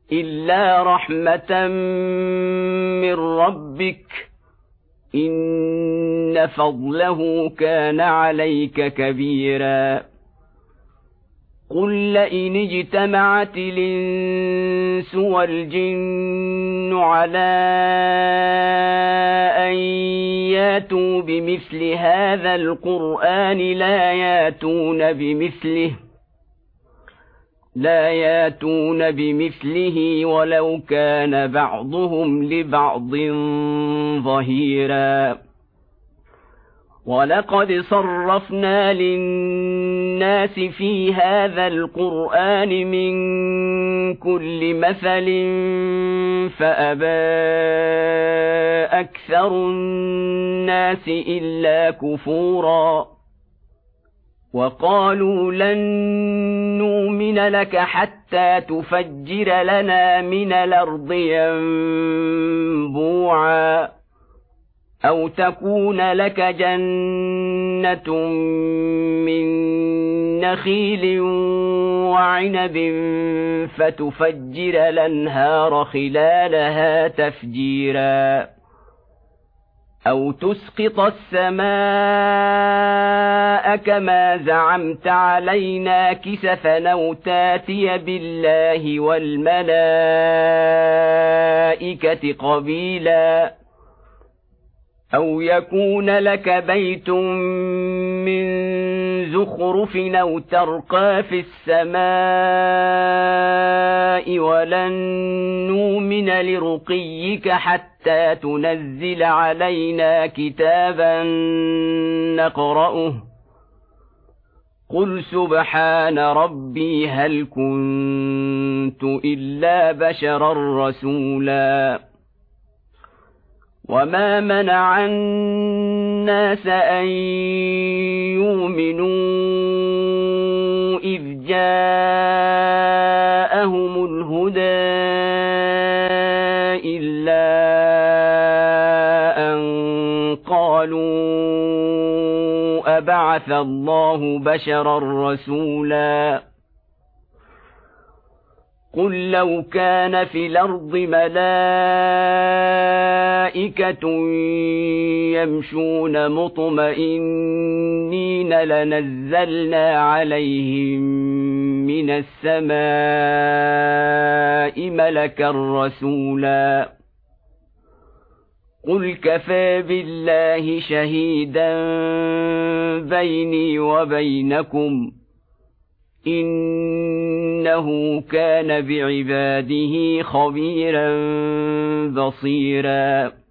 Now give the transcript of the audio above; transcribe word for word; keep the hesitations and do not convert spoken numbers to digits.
إلا رحمة من ربك إن فضله كان عليك كبيرا قل لئن اجتمعت الإنس والجن على أن ياتوا بمثل هذا القرآن لا ياتون بمثله لا ياتون بمثله ولو كان بعضهم لبعض ظهيرا ولقد صرفنا للناس في هذا القرآن من كل مثل فأبى أكثر الناس إلا كفورا وقالوا لن نؤمن لك حتى تفجر لنا من الأرض ينبوعا أو تكون لك جنة من نخيل وعنب فتفجر الأنهار خلالها تفجيرا أو تسقط السماء كما زعمت علينا كسفا أو تاتي بالله والملائكة قبيلا أو يكون لك بيت من زخرف أو ترقى في السماء ولن نؤمن لرقيك حتى تنزل علينا كتابا نقرأه قل سبحان ربي هل كنت إلا بشرا رسولا وما منع الناس أن يؤمنوا إذ جاءهم الهدى إلا أن قالوا أبعث الله بشرا رسولا قل لو كان في الأرض ملائكة يمشون مطمئنين لنزلنا عليهم من السماء ملكا رسولا قل كفى بالله شهيدا بيني وبينكم إنه كان بعباده خبيرا بصيرا